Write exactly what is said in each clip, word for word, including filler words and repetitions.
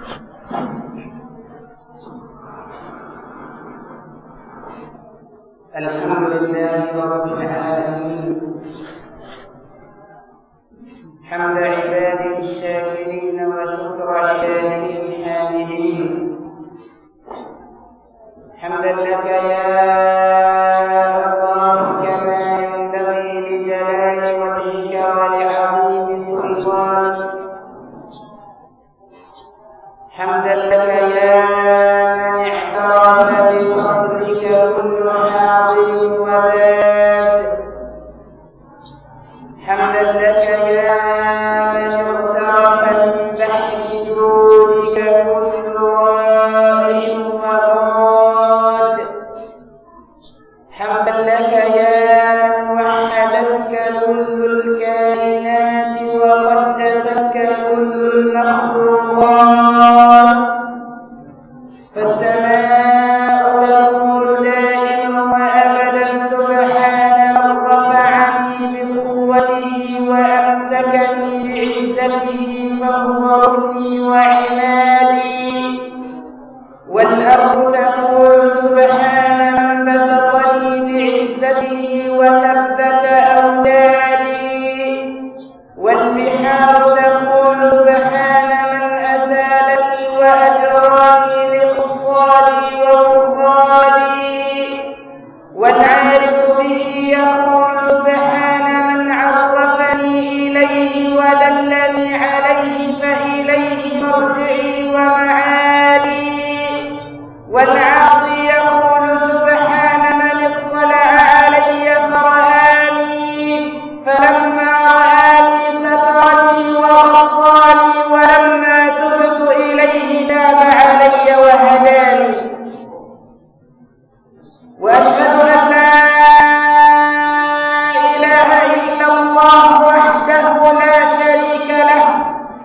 الحمد لله رب العالمين حمد عباده الشاكرين وشكر عباده الحامدين. حمدا لك يا الله كما ينبغي لجلال وجهك ولعظيم سلطانك. حمدا لك يا من اعترف بفضلك كل حاضر وباد. حمدا لك يا من اغترف من بحر جودك كل رائع وضاد. حمدا لك يا من وحدتك كل الكائنات وقدستك كل المخلوقات. فالسماء تقول دائما وابدا سبحان من رفعني بقوته وامسكني بعزته فهو ركني وعنادي. والارض تقول سبحان من بسطني بعزته وثبت اودادي. والبحار تقول سبحان من اسالني واجراني لقصادي ومرادي. والعارف به يقول سبحان من عرفني اليه ودلني عليه فاليه مرجعي ومعادي. والعاصي يقول سبحان من اطلع علي فرآني فلما رآني سترني وغطاني ولما تبت إليه تاب علي وهداني. وأشهد أن لا إله إلا الله وحده لا شريك له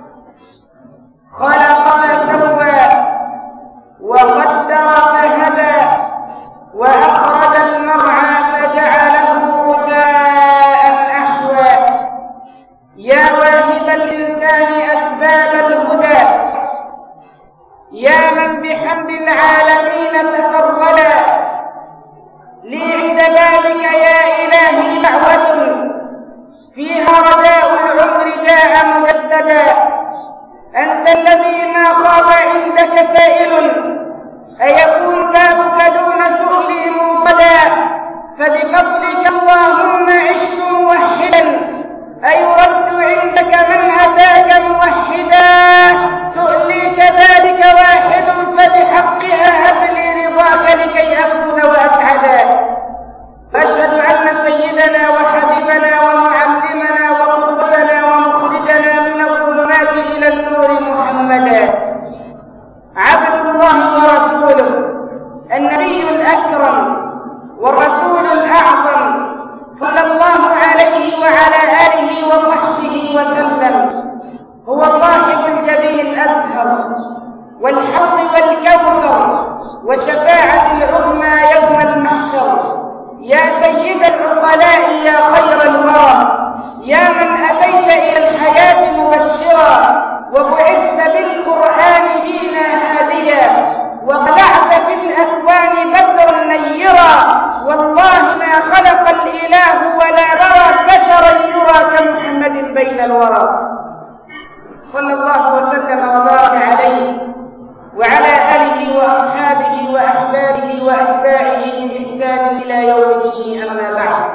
خلق فسوى وقدر فهدى وأخرج المرعى فجعله غثاء أحوى. يا واهب الإنسان أسباب الهدى يا من بحمد العالمين تفضلا. لي عند بابك يا إلهي دعوة فيها رجاء العمر جاء مجسدا. أنت الذي ما خاب عندك سائل أيكون بابك دون سؤلي منصدا. فبفضلك اللهم عشت موحدا أيرد عندك من أتاك موحدا. سؤلي كذلك واحد فبحقها هب لي رضاك لكي أفوز وأسعدا. أشهد أن سيدنا وحبيبنا ومعلمنا وقربنا ومخرجنا من الظلمات إلى النور محمدا عبد الله ورسوله النبي الأكرم والرسول الأعظم صلى الله عليه وعلى آله وصحبه وسلم. هو صاحب الجبين الأزهر والحوض والكوثر وشفاعة العظمى يوم المحشر. يا سيد العقلاء يا خير الورى يا من أتيت إلى الحياة مبشرا وبعثت بالقرآن فينا هاديا وطلعت في الأكوان بدرا نيرا. والله ما خلق الإله ولا رأى بشرا يرى كمحمد بين الورى. صلى الله وسلم وبارك عليه وعلى آله وأصحابه وأحبابه وأتباعه بإحسان إلى يوم الدين. أما بعد،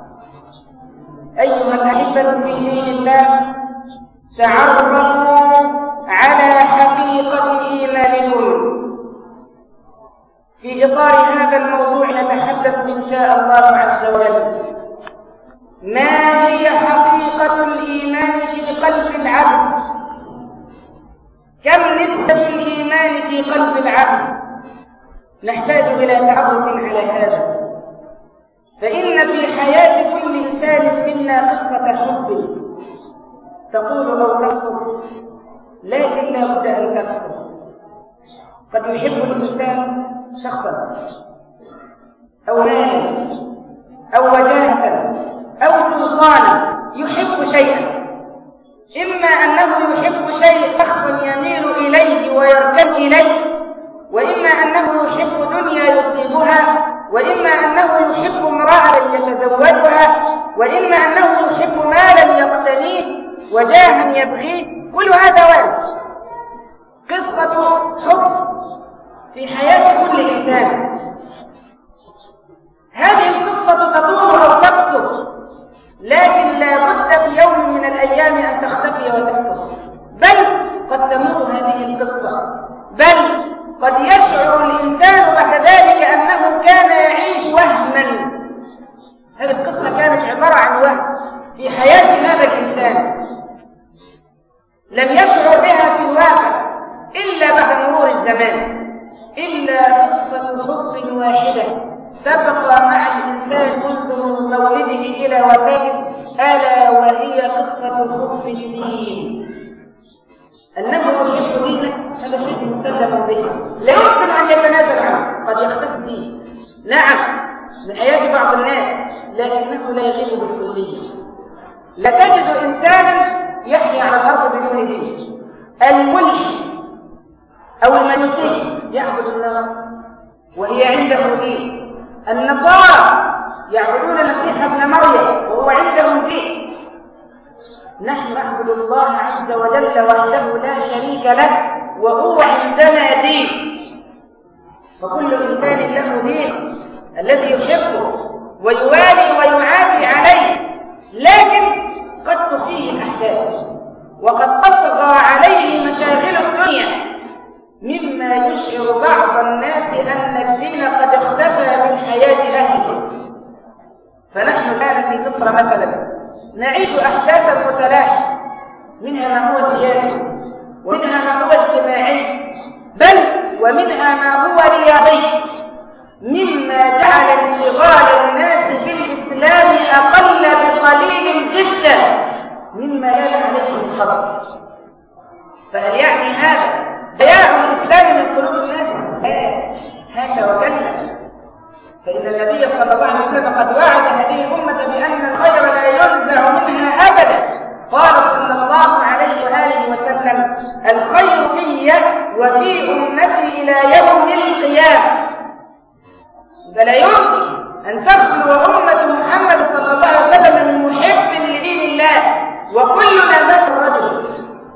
أيها الأحبة في دين الله، تعرفوا على حقيقة إيمانكم. في إطار هذا الموضوع نتحدث إن شاء الله عز وجل ما هي حقيقة الإيمان في قلب العبد. كم نسبة الإيمان في قلب العبد؟ نحتاج إلى تعرف على هذا، فإن في حياة كل إنسان منا قصة حب تقول لو تصل، لكن لا بد أن تكفر. قد يحب الإنسان شخصا أو مالا أو وجاهة أو سلطانا، يحب شيئا، إما أنه يحب شيء شخصا يميل إليه ويركن إليه، وإما أنه يحب دنيا يصيبها، وإما أنه يحب امرأة يتزوجها، وإما أنه يحب مالا يقتنيه وجاها يبغيه. كل هذا وارد. قصة حب في حياة كل إنسان. هذه القصة تطول أو تقصر، لكن لا بد في يوم من الأيام أن تختفي وتختفي، بل قد تموت هذه القصة، بل قد يشعر الإنسان بعد ذلك أنه كان يعيش وهما. هذه القصة كانت عبارة عن وهم في حياة هذا الإنسان، لم يشعر بها في الواقع إلا بعد مرور الزمان. إلا قصة حب واحدة تبقى مع الإنسان منذ مولده إلى وفاته، ألا وهي قصة حب الدين. أنه يحب دينه هذا شيء مسلم به، لا يمكن أن يتنازل عنه. قد يختفي الدين نعم من حياة بعض الناس، لكنه لا يغيب بالكلية. لا تجد إنسانا يحيا على الأرض بدون دين. الملحد أو المجوسي يعبد النار وهي عنده دين. النصارى يعبدون المسيح ابن مريم وهو عندهم دين. نحن نعبد الله عز وجل وحده لا شريك له وهو عندنا دين. فكل إنسان له دين الذي يحبه ويوالي ويعادي عليه، لكن قد تخفيه الأحداث وقد تطغى عليه مشاغل الدنيا، مما يشعر بعض الناس أن الدين قد اختفى من حياة أهله. فنحن الآن في مصر مثلا نعيش أحداثا متلاحقة، منها ما هو سياسي، ومنها ما هو اجتماعي، بل ومنها ما هو رياضي، مما جعل انشغال الناس بالإسلام أقل بقليل جدا مما يلي عليه الخطر. فهل يعني هذا ضياع الإسلام من قلوب الناس؟ لا، حاشا وكلا. فإن النبي صلى الله عليه وسلم قد وعد هذه الأمة بأن الخير لا ينزع منها أبدا. قال صلى الله عليه وآله وسلم: الخير في وفي أمتي إلى يوم القيامة. فلا يمكن أن تخلو أمة محمد صلى الله عليه وسلم من محب لدين الله، وكلنا ذات الرجل.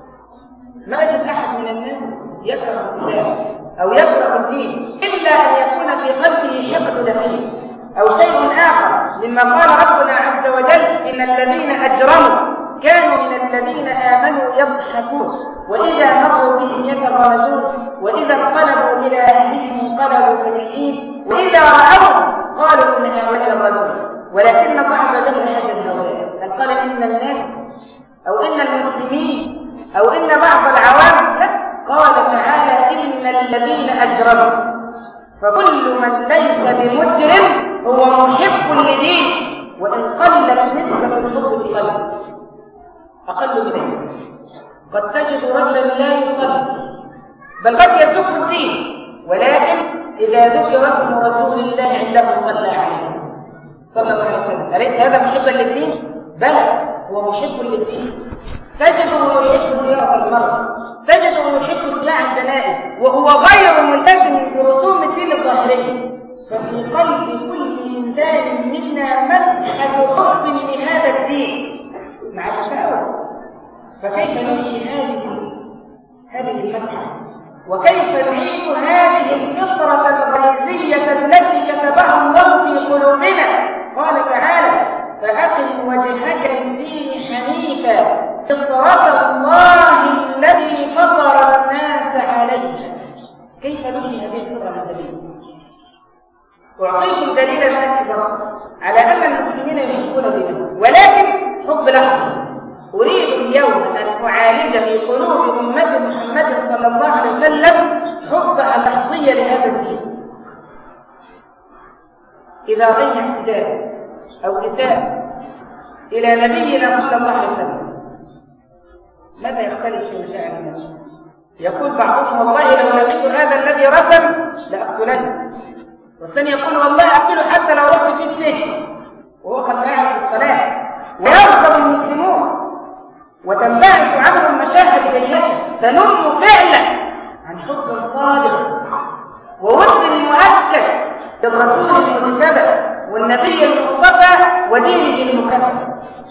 ما أجد أحد من الناس يكره الإسلام أو يكره الدين إلا أن يكون في قلبه حقد دخيل أو شيء آخر، مما قال ربنا عز وجل: إن الذين أجرموا كانوا من الذين آمنوا يضحكون وإذا مروا بهم يتغامزون وإذا انقلبوا إلى أهلهم انقلبوا فرحين وإذا رأوهم قالوا إن هؤلاء ضلوا. ولكن الله عز وجل حجب هؤلاء، قال إن الناس أو إن المسلمين أو إن بعض العوام، لا، قال تعالى: إن الذين أجرموا. فكل من ليس بمجرم هو محب لدين، وإن قلت نسبة الحب في قلبه أقل من ذلك. قد تجد رجلا لا يصلي بل قد يسب الدين، ولكن إذا ذكر اسم رسول الله عنده صلى عليه صلى الله عليه وسلم. أليس هذا محبا للدين؟ بلى، هو محب للدين. تجده يحب زيارة المرضى، تجده يحب اتباع الجنائز، وهو غير ملتزم برسوم الدين الظاهرية. ففي قلب كل إنسان منا مسحة حب لهذا الدين مع التفاؤل. فكيف نحيي هذه هذه المسحة؟ وكيف نعيد هذه الفطرة الغريزية التي كتبها الله في قلوبنا؟ قال تعالى: فأقم وجهك للدين حنيفا فطرة الله الذي فطر الناس عليها. كيف نحيي هذه الفطرة الجديدة؟ أعطيكم دليلا أكبر على أن المسلمين يحبون دينهم، ولكن حب لحظة. أريد اليوم أن أعالج في قلوب أمة محمد صلى الله عليه وسلم حبها اللحظية لهذا الدين. إذا رأينا احتجاج أو إساءة إلى نبينا صلى الله عليه وسلم، ماذا يختلف في مشاعر الناس؟ يقول بعضهم: والله لو لقيت هذا الذي رسم لأقتلنه. والثاني يقول: والله أقتله حتى لو رحت في السجن. وهو قد قاعد في الصلاة. ويغضب المسلمون وتنبعث عنهم مشاهد جيشة تنم فعلا عن الصادق وود المؤكد للرسول المجتبى والنبي المصطفى ودينه المكفر.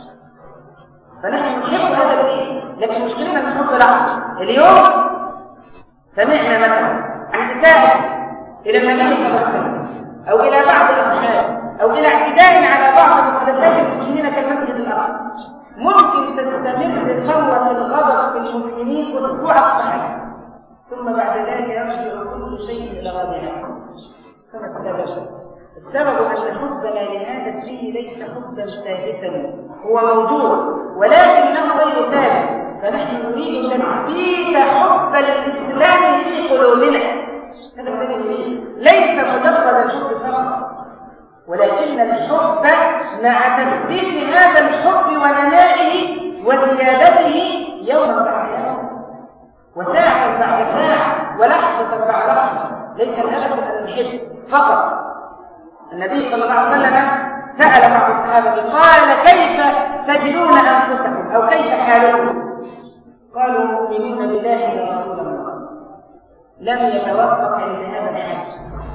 فنحن نحب هذا الدين، لكن مشكلتنا ان نحب لحظه. اليوم سمعنا مثلا عن اساءة الى النبي صلى الله عليه وسلم او الى بعض الاصحاب او الى اعتداء على بعض مقدسات المسلمين كالمسجد الاقصى، ممكن تستمر ثوره الغضب في المسلمين اسبوع صحيح، ثم بعد ذلك يرجع كل شيء الى ربيعه. فما السبب؟ السبب ان حبنا لهذا الدين ليس حبا ثابتا، هو موجود ولكنه غير ثابت. فنحن نريد تثبيت حب الاسلام في قلوبنا، هذا الذي ليس مجرد الحب فقط، ولكن الحب مع تثبيت هذا الحب ونمائه وزيادته يوما بعد يوم وساعة بعد ساعة ولحظة بعد لحظة. ليس الهدف أن نحب فقط. النبي صلى الله عليه وسلم سأل بعض الصحابة قال كيف تجدون أنفسكم أو كيف حالكم؟ قالوا مؤمنون بالله يا رسول الله. لم يتوقف عند هذا الحد،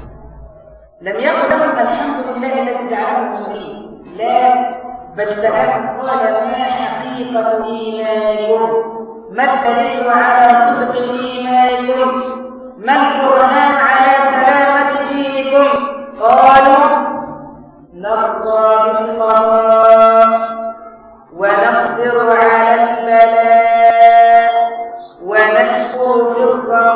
لم يقل لهم الحمد لله الذي جعلنا مؤمنين، لا، بل سألهم قال ما حقيقة إيمانكم؟ ما الدليل على صدق إيمانكم؟ ما البرهان على سلامة دينكم؟ قالوا نرضى بالقضاء ونصبر على البلاء ونشكر في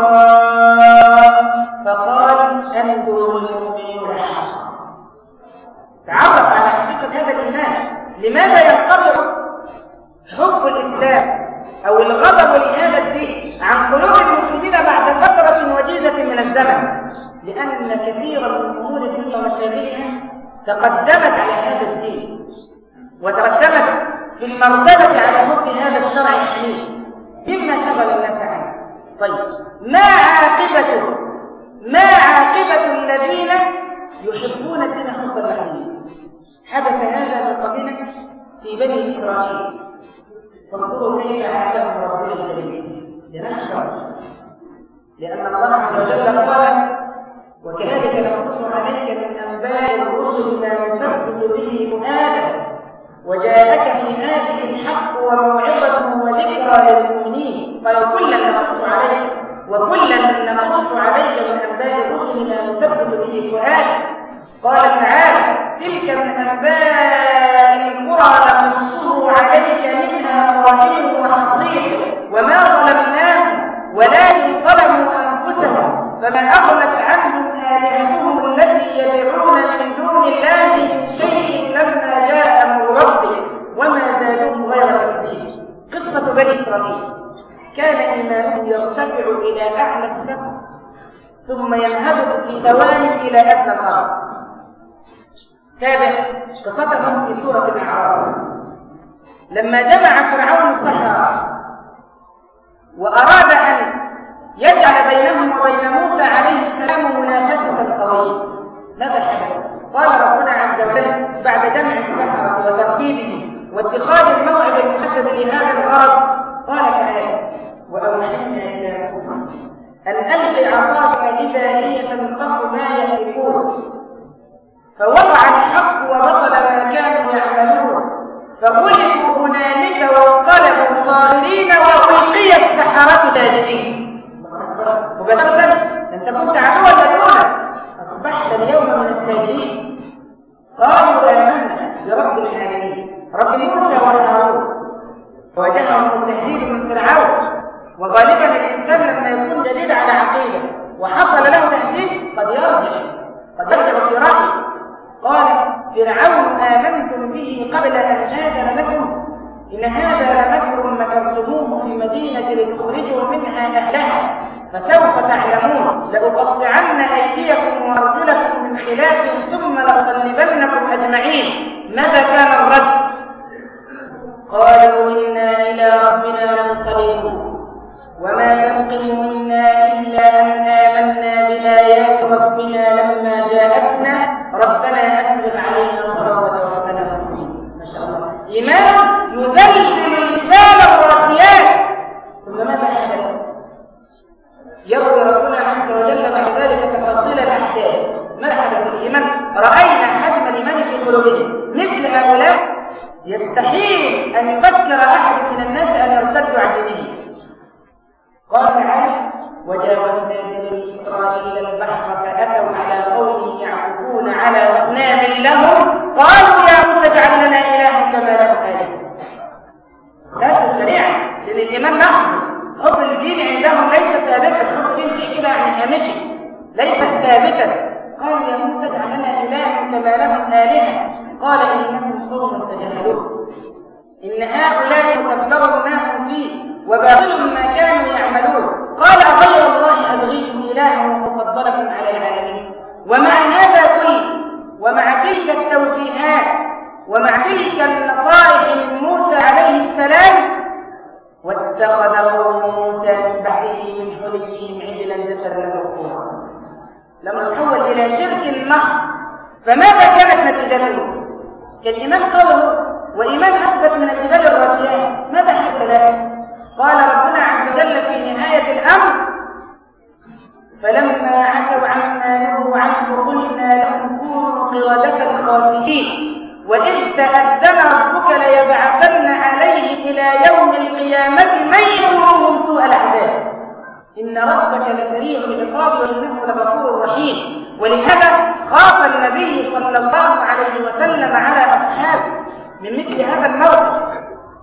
الضراء. فقال أنتم المؤمنون حقا. تعرف على حقيقة هذا الإيمان. لماذا ينقطع حب الإسلام أو الغضب لهذا الدين عن قلوب المسلمين بعد فترة وجيزة من الزمن؟ لأن كثيرا من أمور الدنيا ومشاغلها تقدمت على هذا الدين وتقدمت في المرتبة على حب هذا الشرع الحنيف مما شغل الناس عنه. طيب، ما عاقبته؟ ما عاقبة الذين يحبون الدين حبا لحنيف؟ حدث هذا من قبيلة في بني إسرائيل. فانظروا كيف عاتبهم ربنا الكريم لنحذر، لأن الله عز وجل قال وكذلك نقص عليك من أنباء الرسل ما نثبت به فؤادك وجاءك في هذه الحق وموعظة وذكرى للمؤمنين. قال كلا نقص عليك وكلا نقص عليك من أنباء الرسل ما نثبت به فؤادك. قال تعالى تلك من أنباء القرى نقصه عليك منها قائم وحصيد وما ظلمناهم ولكن ظلموا أنفسهم فما أغنت عنهم آلهتهم التي يدعون من دون الله من شيء لما جاء أمر ربك وما زادوهم غير تكذيب. قصة بني إسرائيل كان إيمانهم يرتفع إلى أعلى السماء ثم ينهبط في ثوان إلى أدنى الأرض. تابع قصتهم في سورة الأعراف. لما جمع فرعون السحرة وأراد أن يجعل بينهم وبين موسى عليه السلام منافسة قوية، ماذا حدث؟ قال ربنا عز وجل بعد جمع السحرة وترتيبهم واتخاذ الموعد المحدد لهذا الغرض قال تعالى وأوحينا إلى موسى أن ألق عصاك إذا هي تلقف ما يأفكون فوقع الحق وبطل ما كانوا يعملون فغلبوا هنالك وانقلبوا صاغرين وألقي السحرة ساجدين. مباشرة أنت كنت عدوا لدونا أصبحت اليوم من الساجدين. قالوا آمنا برب العالمين رب موسى وهارون. وجاءهم التهديد من فرعون، وغالبا الإنسان لما يكون جديد على عقيدة وحصل له تهديد قد يرجع قد يرجع في رأيه. قال فرعون آمنتم به قبل أن آذن لكم إن هذا لمكر مكرتموه في المدينة لتخرجوا منها أهلها فسوف تعلمون لأقطعن أيديكم وأرجلكم من خلاف ثم لأصلبنكم أجمعين. ماذا كان الرد؟ قالوا إنا إلى ربنا منقلبون وما تنقم منا إلا أن آمنا بآيات ربنا لما جاءتنا ربنا أفرغ علينا صبرا وتوفنا مسلمين. ما شاء الله، إيمان يزلزل الجبال الراسيات. ثم ماذا حدث؟ يروي ربنا عز في قلوبهم. مثل هؤلاء يستحيل أن يفكر أحد من الناس أن يرتدوا عن دينه. قال تعالى: وجاوزنا ببني إسرائيل البحر فأتوا على قوم يعكفون على أصنام لهم قالوا يا موسى اجعل لنا إلها كما لهم آلهة. لا سريعا، لأن الإيمان لحظي. حب الدين عندهم ليس ثابتا، حب الدين شيء كده يعني هامشي ليس ثابتا. قالوا يا موسى اجعل لنا إلها كما لهم آلهة قال إنهم قوم تجهلون إن هؤلاء متبر ما هم فيه وباطل ما كانوا يعملون. قال غير الله أبغيكم إلها وأفضلكم على العالمين. ومع هذا كله ومع تلك التوجيهات ومع تلك النصائح من موسى عليه السلام واتخذ قوم موسى من بعده من حليهم عجلا جسدا له خوار. لما تحول إلى شرك محض فماذا كانت نتيجته؟ كان إيمان قوله وإيمان أثبت من الجبال الراسيات. ماذا حدث ذلك؟ قال ربنا عز وجل في نهاية الأمر: فلما عتوا عما نهوا عنه قلنا لهم كونوا قردة خاسئين وإذ تأذن ربك ليبعثن عليهم إلى يوم القيامة من يسومهم سوء العذاب إن ربك لسريع العقاب وإنه لغفور رحيم. ولهذا خاف النبي صلى الله عليه وسلم على أصحابه من مثل هذا الموقف.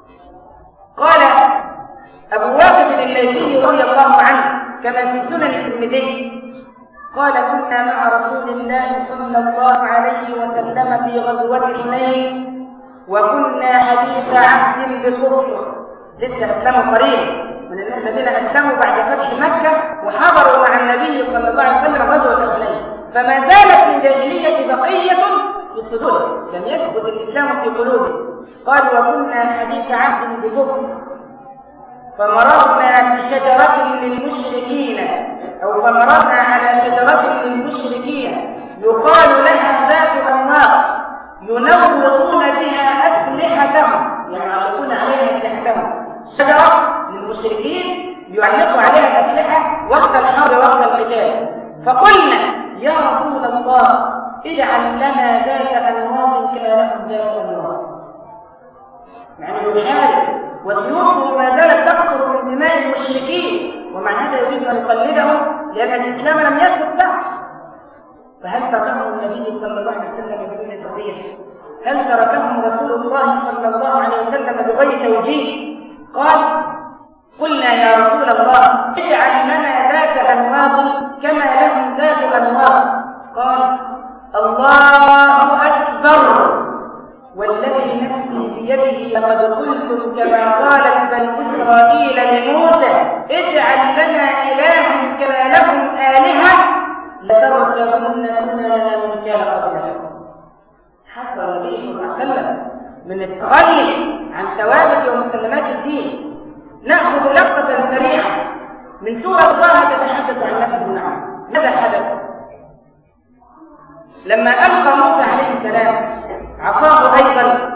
قال أبو واقد الليثي رضي الله عنه كما في سنن الترمذي قال: كنا مع رسول الله صلى الله عليه وسلم في غزوة حنين وكنا حديث عهد بكفر. لسه أسلموا قريبا من الناس الذين أسلموا بعد فتح مكة وحضروا مع النبي صلى الله عليه وسلم غزوة حنين، فما زالت الجاهلية بقية في صدورهم، لم يثبت الإسلام في قلوبهم. قال: وكنا حديث عهد بكفر فمررنا بشجرة للمشركين أو فمررنا على شجرة للمشركين يقال لها ذات أنواط ينوطون بها أسلحتهم، يعني يعلقون عليها أسلحتهم. شجرة للمشركين يعلقوا عليها الأسلحة وقت الحرب وقت القتال. فقلنا يا رسول الله اجعل لنا ذات أنواط كما لهم ذات أنواط، يعني يحارب وسيوفه ما زالت تقطر من دماء المشركين، ومع هذا يريد أن يقلدهم لأن الإسلام لم يثبت بعد. فهل تركهم النبي صلى الله عليه وسلم بدون توجيه؟ هل تركهم رسول الله صلى الله عليه وسلم بغير توجيه؟ قال: قلنا يا رسول الله اجعل لنا ذات أنواط كما لهم ذات أنواط. قال: الله أكبر والذي نفسي بيده لقد قلتم كما قالت بنو إسرائيل لموسى اجعل لنا إلها كما لهم آلهة لتركبن سنن من كان قبلكم. حتى النبي صلى الله عليه وسلم من التغني عن ثوابت ومسلمات الدين. نأخذ لقطة سريعة من سورة الله تتحدث عن نفس النعم. ماذا حدث؟ لما ألقى موسى عليه السلام عصاه أيضا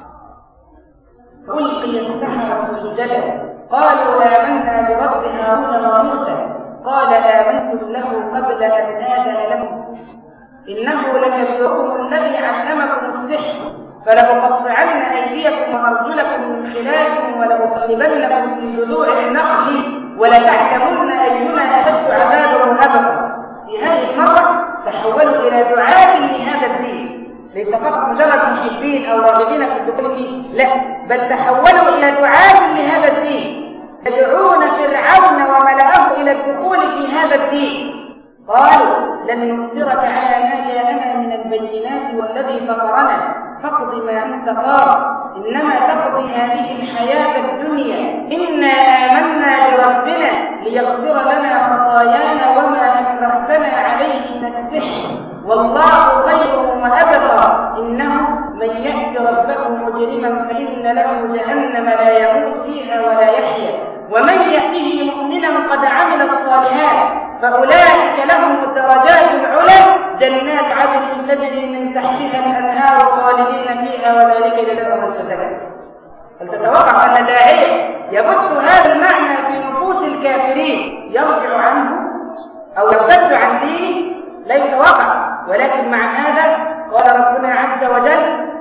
ألقي السحرة سجدا قالوا آمنا برب هارون وموسى قال آمنتم له قبل أن آذن لكم إنه لكبيركم الذي علمكم السحر فلأقطعن أيديكم وأرجلكم من خلاف ولأصلبنكم في جذوع النخل ولتعلمن أينا أشد عذابا وأبقى. في هذه المرة تحولوا إلى دعاة لهذا الدين، ليس فقط مجرد محبين أو راغبين في الدخول فيه، لا، بل تحولوا إلى دعاة لهذا الدين يدعون فرعون وملأه إلى الدخول في هذا الدين. قالوا لن نؤثرك على ما جاءنا من البينات والذي فطرنا فاقض ما أنت قاض إنما تقضي هذه الحياة الدنيا إنا آمنا بربنا ليغفر لنا خطايانا وما أكرهتنا عليه من السحر والله خير وأبقى إنه من يأت ربه مجرما فإن له جهنم لا يموت فيها ولا يحيا ومن يأته مؤمنا قد عمل الصالحات فأولئك لهم الدرجات العلى جنات عدن تجري من تحتها الأنهار خالدين فيها وذلك جزاء من تزكى. فلتتوقع أن الداعية يبث هذا المعنى في نفوس الكافرين يرجع عنه أو يرتد عن دينه لا يتوقع، ولكن مع هذا قال ربنا عز وجل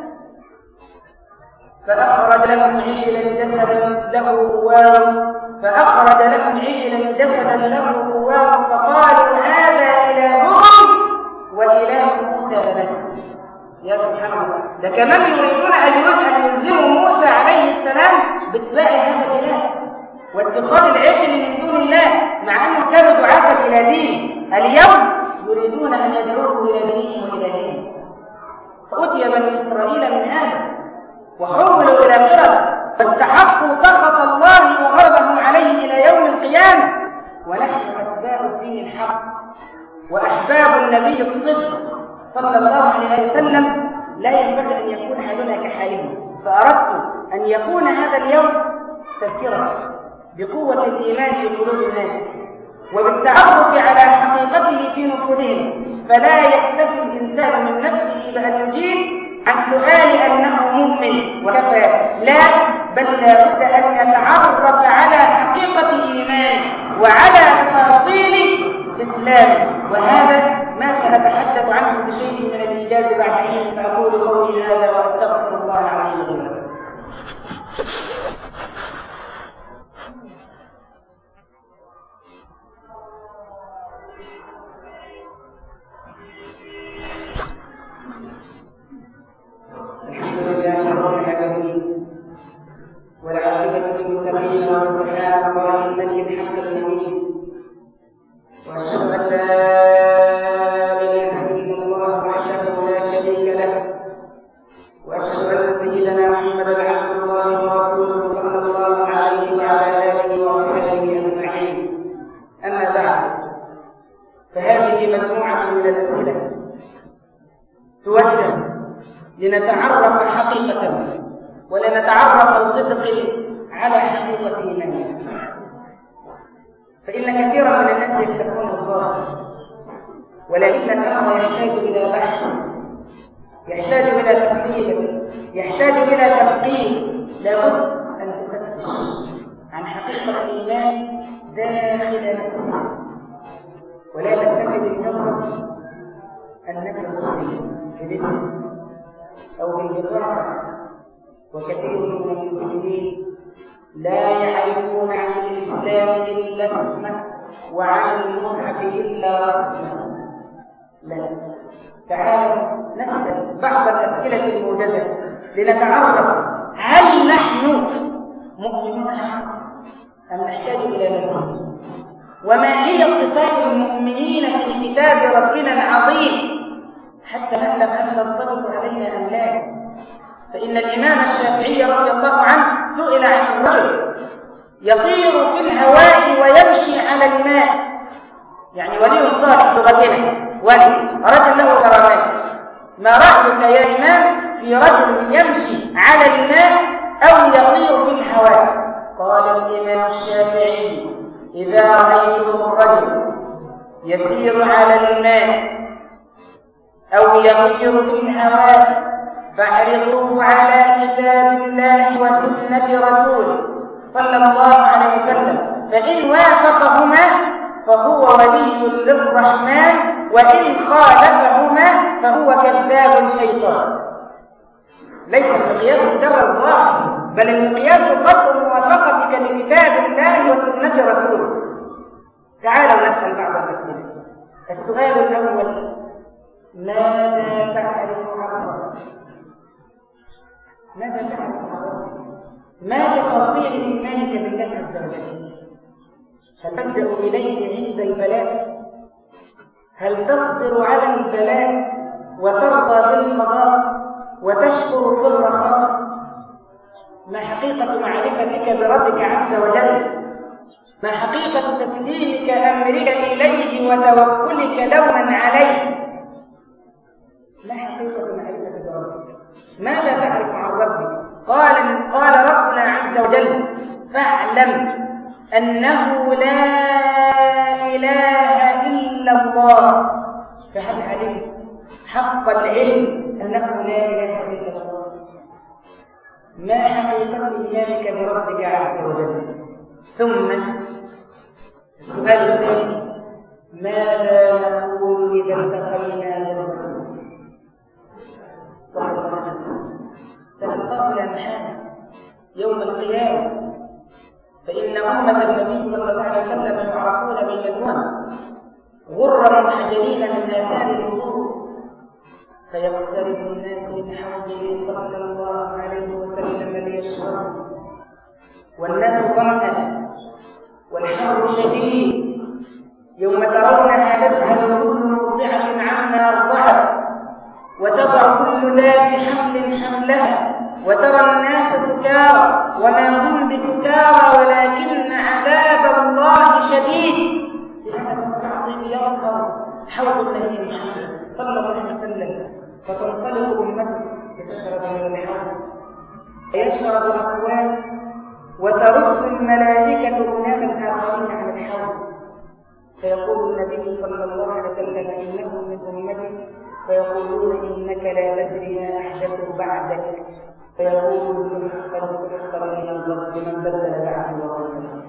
فأخرج لهم عجلا جسدا له خوار فأخرج لهم عجلا جسدا له خوار فقالوا هذا إلهكم وإله موسى فنسي. يا سبحان الله، ده كمان يريدون أن يلزموا موسى عليه السلام باتباع هذا الإله واتخاذ العجل من دون الله، مع أنهم كانوا دعاة إلى دين. اليوم يريدون أن يدعوه إلى دين وإلى دين. فأتي بني إسرائيل من هذا وحولوا إلى قردة فاستحقوا سخط الله وغضبه عليهم إلى يوم القيامة. ونحن أتباع الدين الحق وأحباب النبي الصدق صلى الله عليه وسلم لا ينبغي أن يكون حالنا كحالهم. فأردت أن يكون هذا اليوم تذكرة بقوة الإيمان في قلوب الناس وبالتعرف على حقيقته في نفوسهم، فلا يكتفي الإنسان من نفسه بأن يجيب عن سؤال أنه مؤمن وكفى، لا، بل لا بد أن يتعرف على حقيقة إيمانه وعلى تفاصيل إسلامه، وهذا ما سنتحدث عنه بشيء من الإيجاز بعد حين. فأقول قولي هذا وأستغفر الله العظيم لي ولكم. الحمد لله رب العالمين والعاقبة للمتقين وسبحان الله الذي بحق المؤمنين، وأشهد أن لا إله إلا الله وحده لا شريك له، وأشهد أن سيدنا محمدا عبد الله ورسوله صلى الله عليه وعلى آله وصحبه أجمعين. أما بعد، فهذه مجموعة من الأسئلة توجه لنتعرف حقيقة ولنتعرف بصدق على حقيقة إيماننا. فإن كثيرا من الناس يكتفون الظاهر، ولكن الأمر يحتاج إلى بحث، يحتاج إلى تقليد، يحتاج إلى تفقيه. لابد أن تفتش عن حقيقة الإيمان داخل نفسك، ولا تكتفي بمجرد أنك مسلم بالاسم أو بالبطاقة. وكثير من المسلمين لا يعرفون عن الإسلام إلا اسمه وعن المصحف إلا رسمه. لا، تعالوا نسأل بعض الأسئلة الموجزة لنتعرف هل نحن مؤمنون أم نحتاج إلى مزيد، وما هي صفات المؤمنين في كتاب ربنا العظيم حتى نعلم هل تنطبق علينا أم لا. فإن الإمام الشافعي رضي الله عنه سئل عن الرجل يطير في الهواء ويمشي على الماء، يعني ولي صالح لغتنا، ولي رجل له كرامات، ما رأيك يا إمام في رجل يمشي على الماء أو يطير في الهواء؟ قال الإمام الشافعي إذا رأيتم الرجل يسير على الماء أو يطير في الهواء فاعرضوه على كتاب الله وسنة رسوله صلى الله عليه وسلم، فإن وافقهما فهو ولي للرحمن، وإن خالفهما فهو كذاب شيطان. ليس المقياس مجرد ظاهر، بل المقياس قدر موافقتك لكتاب الله وسنة رسوله. تعالوا نسأل بعض الأسئلة. السؤال الأول: ماذا تعرف عن الله؟ ماذا تعرف عن الله؟ ما تفاصيل إيمانك بالله عز وجل؟ هل تلجأ إليه عند البلاء؟ هل تصبر على البلاء وترضى بالقضاء وتشكر في الرخاء؟ ما حقيقة معرفتك بربك عز وجل؟ ما حقيقة تسليمك أمرك إليه وتوكلك لوما عليه؟ ما حقيقة معرفتك بربك؟ ماذا تعرف عن ربك؟ قال قال ربنا عز وجل: فاعلم أنه لا إله إلا الله. فهل علمت حق العلم أنه لا إله إلا الله؟ ما حقيقة إيمانك بربك عز وجل؟ ثم السؤال الثاني: ماذا نقول إذا التقينا بالرسول؟ صلى الله عليه وسلم يعرفون بين الأمم غرا محجلين من آثار الوضوء، فيقترب الناس من حوله صلى الله عليه وسلم ليشربوا، والناس ظمأ والحر شديد. يوم ترونها تذهل كل مرضعة عما أرضعت وتضع كل ذات حمل حملها، وترى الناس سكارى وما هم بسكارى ولكن عذاب الله شديد. لأن التعصيب يظهر حوض النبي محمد صلى الله عليه وسلم، فتنطلق أمته لتشرب من الحوض، فيشرب أقوام وترد الملائكة أناسا آخرين عن الحوض، فيقول النبي صلى الله عليه وسلم إنهم من أمتي، فيقولون إنك لا تدري ما أحدثوا بعدك، فيقول سحقا سحقا لمن بدل بعدي وغيره.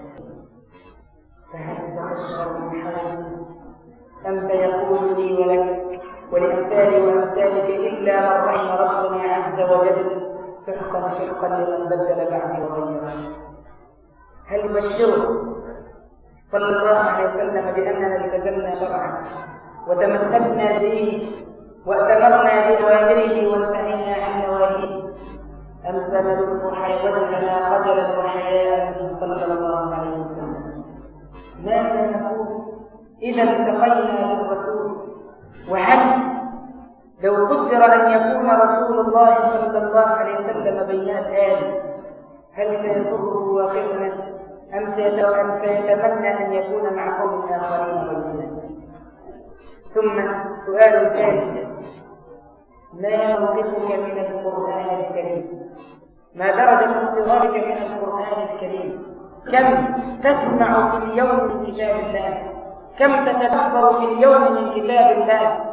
فهل ستشرب من حوض أم سيقول لي ولك ولأمثالي وأمثالك إلا من رحم ربنا عز وجل سحقا سحقا لمن بدل بعدي وغيره؟ هل يبشره صلى الله عليه وسلم بأننا التزمنا شرعا وتمسكنا به وأتمرنا بأوامره وانتهينا عن نواهيه، أم سندخل وجهنا خجلا وحياء صلى الله عليه وسلم؟ ماذا نقول إذا التقينا بالرسول؟ وهل لو قدر أن يكون رسول الله صلى الله عليه وسلم بيننا الآن هل سيسره واقعنا أم سيتمنى أن يكون مع قوم آخرين بيننا؟ ثم سؤال ثالث: ما موقفك من القرآن الكريم؟ ما درجة انتظارك من القرآن الكريم؟ كم تسمع في اليوم من كتاب الله؟ كم تتدبر في اليوم من كتاب الله؟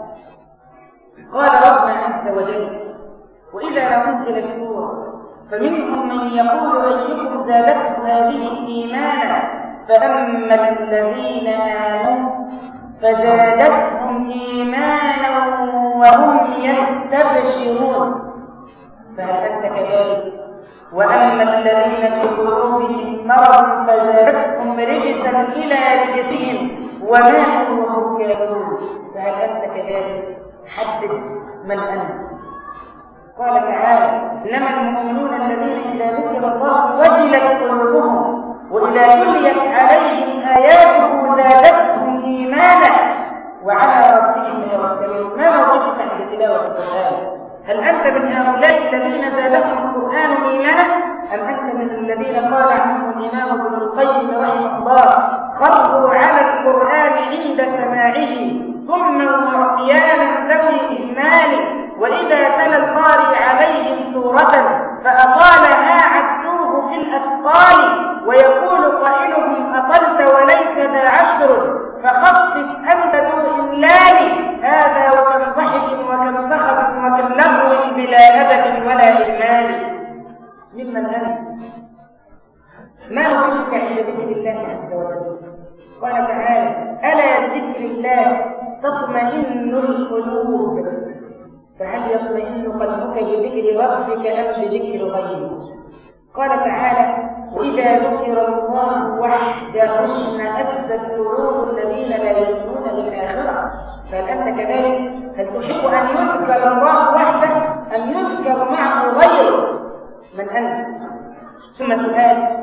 قال ربنا عز وجل: وإذا أنزلت سورة فمنهم من يقول أيكم زادته هذه إيمانا، فأما الذين آمنوا فزادتهم إيمانا وهم يستبشرون. فهل أنت كذلك؟ وأما الذين في قلوبهم مرض فزادتهم رجسا إلى رجسهم وماتوا وهم كافرون. فهل أنت كذلك؟ حدد من أنت. قال تعالى: إنما المؤمنون الذين إذا ذكر الله وجلت قلوبهم وإذا تليت عليهم آياته زادتهم إيمانا وعلى ربهم يتوكلون. ما موقفك عند تلاوة القرآن؟ هل أنت من هؤلاء الذين زادهم القرآن إيمانا، أم أنت من الذين قال عنهم الإمام ابن القيم رحمه الله: خروا على القرآن عند سماعه ثم قياما ذوي إهمال، وإذا تلا القارئ عليهم سورة فأطالها عدوه في الأثقال، ويقول قائلهم أطلت وليس ذا عشر فخفف أنت ذو إملال، هذا وكم ضحك وكم سخط وكم لهو بلا أدب ولا إهمال. ممن أنت؟ ما موقفك عند ذكر الله عز وجل؟ قال تعالى: ألا بذكر الله تطمئن القلوب. فهل يطمئن قلبك بذكر ربك أم بذكر غيره؟ قال تعالى: وإذا ذكر الله وحده اشمأزت قلوب الذين لا يؤمنون بالآخرة. فهل أنت كذلك؟ هل تحب أن يذكر الله وحده أم يذكر معه غيره؟ من أنت؟ ثم سؤال: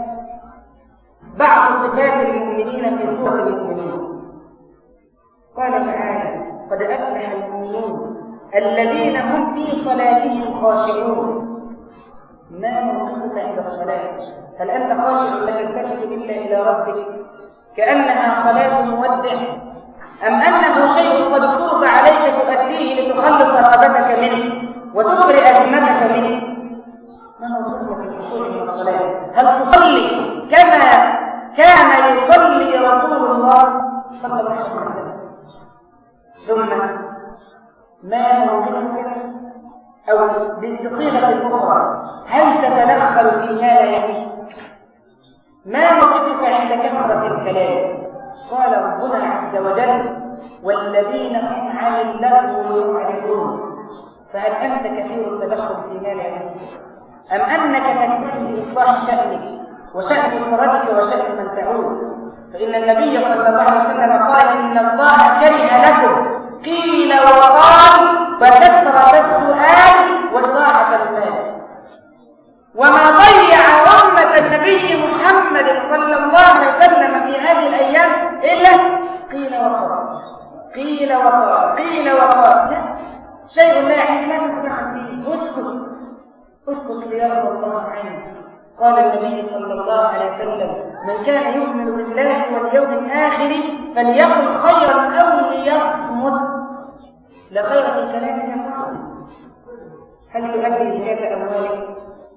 بعض صفات المؤمنين في سورة المؤمنين. قال تعالى: قد أفلح المؤمنون الذين هم في صلاتهم خاشعون. ما موقفك عند الصلاة؟ هل أنت خاشع لا تلتفت إلا إلى ربك كأنها صلاة مودع، أم أنه شيء قد فرض عليك تؤديه لتخلص رغبتك منه وتبرئ ذمتك منه؟ ما موقفك في الخشوع من الصلاة؟ هل تصلي كما كان يصلي رسول الله صلى الله عليه وسلم؟ ثم ما موقفك أو بصيغة أخرى: هل تتدخل في ما لا يعنيك؟ ما موقفك عند كثرة الكلام؟ قال ربنا عز وجل: والذين هم عن اللغو يعرضون. فهل أنت كثير التدخل في ما لا يعنيك، أم أنك تهتم بإصلاح شأنك وشأن أسرتك وشأن من تعود؟ فإن النبي صلى الله عليه وسلم قال إن الله كره لكم قيل وقال وكثرة السؤال وإضاعة المال. وما ضيع أمة النبي محمد صلى الله عليه وسلم في هذه الأيام إلا قيل وقال قيل وقال قيل وقال. لا، شيء لا يحيي لا تفرح فيه. اسكت اسكت ليرضى الله عنك. قال النبي صلى الله عليه وسلم من كان يؤمن بالله واليوم الآخر فليقل خيرا أو ليصمت. لا خير في الكلام إلا الحسن. هل تؤدي زكاة أموالك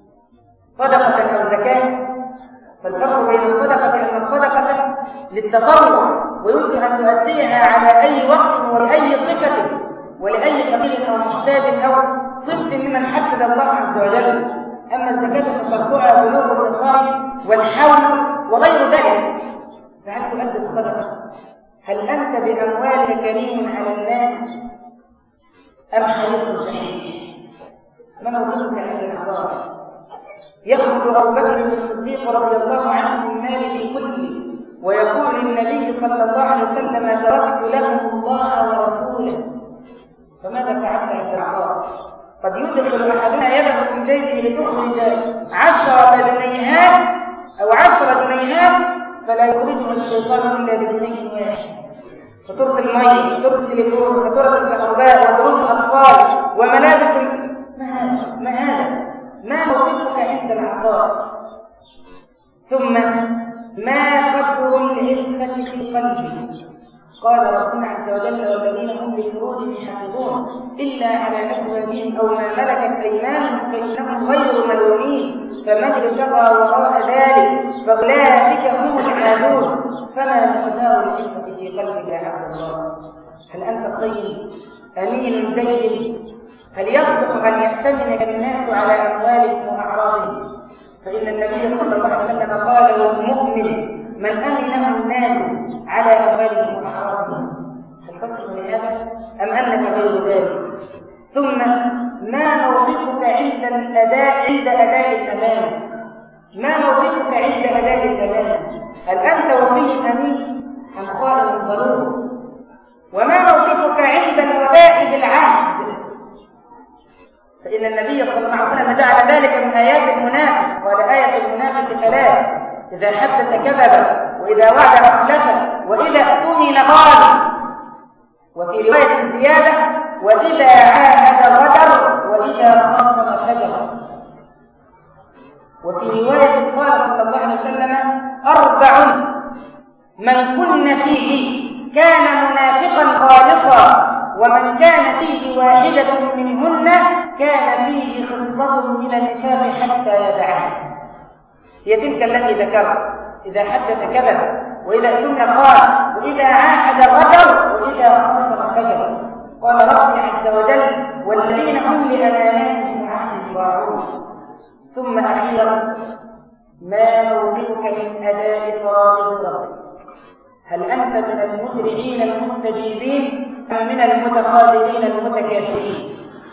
صدقة أو زكاة؟ فالفرق بين الصدقة أن الصدقة للتطوع ويمكن أن تؤديها على أي وقت ولأي صفة ولأي قبيل أو محتاج أو صنف ممن حسب الله عز وجل. أما الزكاة فشرطها بلوغ النصاب والحول وغير ذلك. فهل تؤدي الصدقة؟ هل أنت بأموالك كريم على الناس أم حريص شحيح؟ ما موقفك عند الحضارة؟ يخرج أبو بكر الصديق رضي الله عنه من ماله كله ويقول للنبي صلى الله عليه وسلم تركت لهم الله ورسوله. فماذا فعلت عند العطاء؟ قد يدخل أحدنا يده في جيبه لتخرج عشرة جنيهات أو عشرة جنيهات فلا يخرجه الشيطان إلا بجنيه واحد. فاتورة المية، فاتورة التليفون، فاتورة الكهرباء، ودروس الأطفال، وملابس. ما هذا؟ ما موقفك عند العطاء؟ ثم ما قدر العفة في قلبه؟ قال ربنا عز وجل والذين هم لفروجهم حافظون إلا على أزواجهم أو ما ملكت أيمانهم فإنهم غير ملومين فمن ابتغى وراء ذلك فأولئك هم العادون. فما مقدار العفة في قلبك يا عبد الله؟ هل أنت صيد أمين دين؟ هل يصدق أن يأتمنك الناس على أموالهم وأعراضهم؟ فإن النبي صلى الله عليه وسلم قال والمؤمن من أمنه الناس على أموالهم وأعراضهم. هل تصل لهذا أم أنك غير ذلك؟ ثم ما موقفك عند الأداء عند أداء الأمانة؟ ما موقفك عند أداء الأمانة؟ هل أنت وفي أمين أم خائن ضرور؟ وما موقفك عند الوفاء بالعهد؟ فإن النبي صلى الله عليه وسلم جعل ذلك من آيات المنافق. قال آية المنافق ثلاث: إذا حدث كذب، وإذا وعد أخلف، وإذا اؤتمن خان. وفي رواية زيادة: وإذا عاهد غدر، وإذا خاصم فجر. وفي رواية قال صلى الله عليه وسلم: أربع من كن فيه كان منافقا خالصا، ومن كان فيه واحدة منهن كان فيه خصلة من النفاق حتى يدعها. هي تلك التي ذكرت: إذا حدث كذب، وإذا اؤتمن خان، وإذا عاهد غدر، وإذا خاصم فجر. قال ربي عز وجل: والذين هم لأماناتهم وعهدهم راعون. ثم أخيرا ما موقفك من أداء فرائض ربك؟ هل أنت من المسرعين المستجيبين أم من المتخاذلين المتكاسلين؟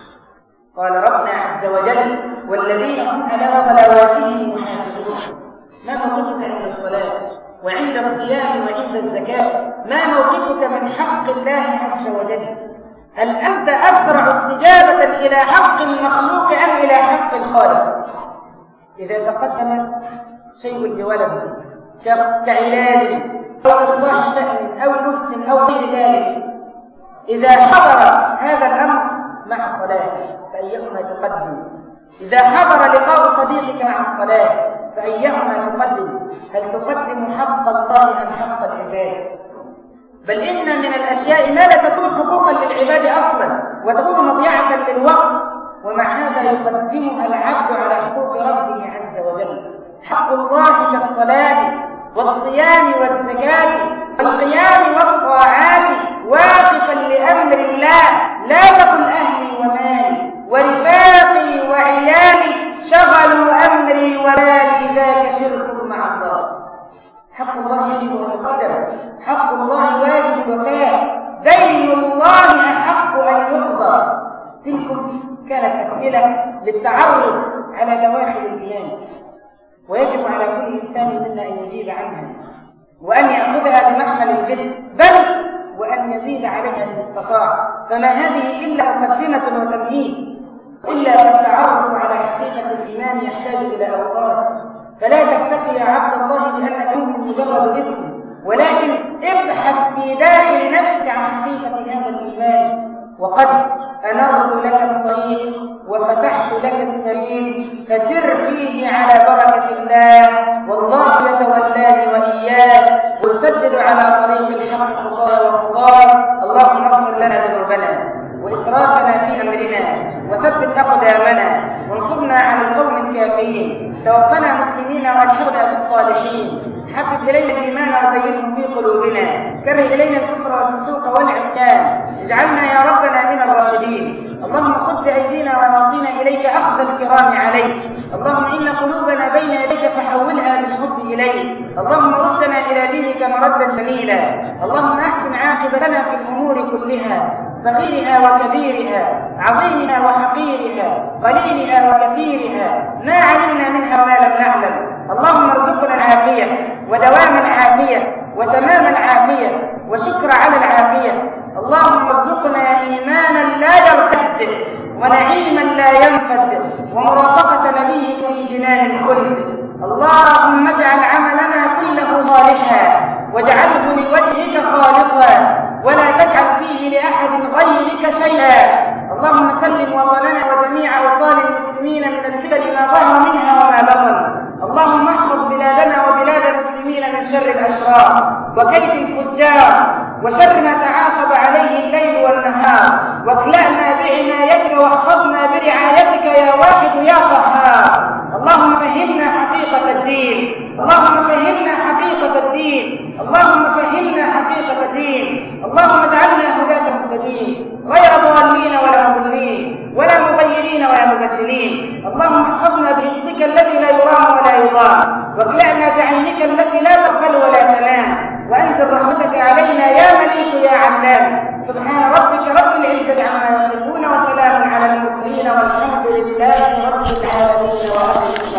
قال ربنا عز وجل: والذين هم على صلواتهم محافظون. ما موقفك عند الصلاة وعند الصيام وعند الزكاة؟ ما موقفك من حق الله عز وجل؟ هل أنت أسرع استجابة إلى حق المخلوق أم إلى حق الخالق؟ إذا تقدم شيء لولد كعلاج أو إصلاح شأن أو لبس أو غير ذلك، إذا حضر هذا الأمر مع الصلاة فأيهما تقدم؟ إذا حضر لقاء صديقك مع الصلاة فأيهما تقدم؟ هل تقدم حق الله أم حق العباد؟ بل إن من الأشياء ما لا تكون حقوقا للعباد أصلا وتكون مضيعة للوقت، ومع هذا يقدمها العبد على حقوق ربه عز وجل. حق الله كالصلاة والصيام والزكاة والقيام والطاعات واقفا لأمر الله، لا تقل أهلي ومالي ورفاقي وعيالي شغلوا أمري ومالي، ذاك شرك مع الله. حق الله يجب أن يقدر، حق الله واجب الوفاء، دين الله أحق أن يقضى. تلكم كانت أسئلة للتعرف على دواخل الإيمان، ويجب على كل إنسان منا أن يجيب عنها. وأن يأخذها بمحمل الجد، بل وأن يزيد عليها إن استطاع. فما هذه إلا مقدمة وتمهيد، إلا فالتعرف على حقيقة الإيمان يحتاج إلى أوقات. فلا تكتفي يا عبد الله بأنك ممكن مجرد اسم، ولكن ابحث في داخل نفسك عن حقيقة هذا الإيمان. وقد أنرت لك الطريق وفتحت لك السبيل، فسر فيه على بركة الله، والله يتولاني وإياك ويسدد على طريق الحق خطايا وخطايا. اللهم اغفر لنا ذنوبنا وإسرافنا في أمرنا، وثبت أقدامنا، وانصرنا على القوم الكافرين. توفنا مسلمين والحقنا بالصالحين. حبب إلينا الإيمان وزينه في قلوبنا، كره إلينا الكفر والفسوق والعصيان، اجعلنا يا ربنا من الراشدين. اللهم خذ بأيدينا ونواصينا إليك أخذ الكرام عليك. اللهم إن قلوبنا بين يديك فحولها بالحب إليك. اللهم ردنا إلى دينك مردا جميلا. اللهم أحسن عاقبتنا في الأمور كلها، صغيرها وكبيرها، عظيمها وحقيرها، قليلها وكثيرها، ما علمنا منها وما لم نعلم. اللهم ارزقنا العافية ودوام العافية وتمام العافية وشكر على العافية. اللهم ارزقنا إيمانا لا يرتد، ونعيما لا ينفد، ومرافقة نبيك في جنان الخلد. اللهم اجعل عملنا كله صالحا، واجعله لوجهك خالصا، ولا تجعل فيه لأحد غيرك شيئا. اللهم سلم وطننا وجميع أوطان المسلمين من الفتن ما ظهر منها وما بطن. اللهم احفظ بلادنا وبلاد المسلمين من شر الأشرار وكيد الفجار وشر ما تعاقب عليه الليل والنهار، واكلأنا بعنايتك واحفظنا برعايتك يا واحد يا قهار. اللهم فهمنا حقيقة الدين، اللهم فهمنا حقيقة الدين، اللهم فهمنا حقيقة الدين. اللهم اجعلنا هداة مهتدين، غير ضالين ولا مضلين ولا مغيرين ولا مبدلين. اللهم احفظنا بحفظك الذي لا يرام ولا يضام، واكلأنا بعينك التي لا تغفل ولا تنام، وأنزل رحمتك علينا يا مليك يا علام. سبحان ربك رب العزة عما يصفون، وسلام على المرسلين، والحمد لله رب العالمين.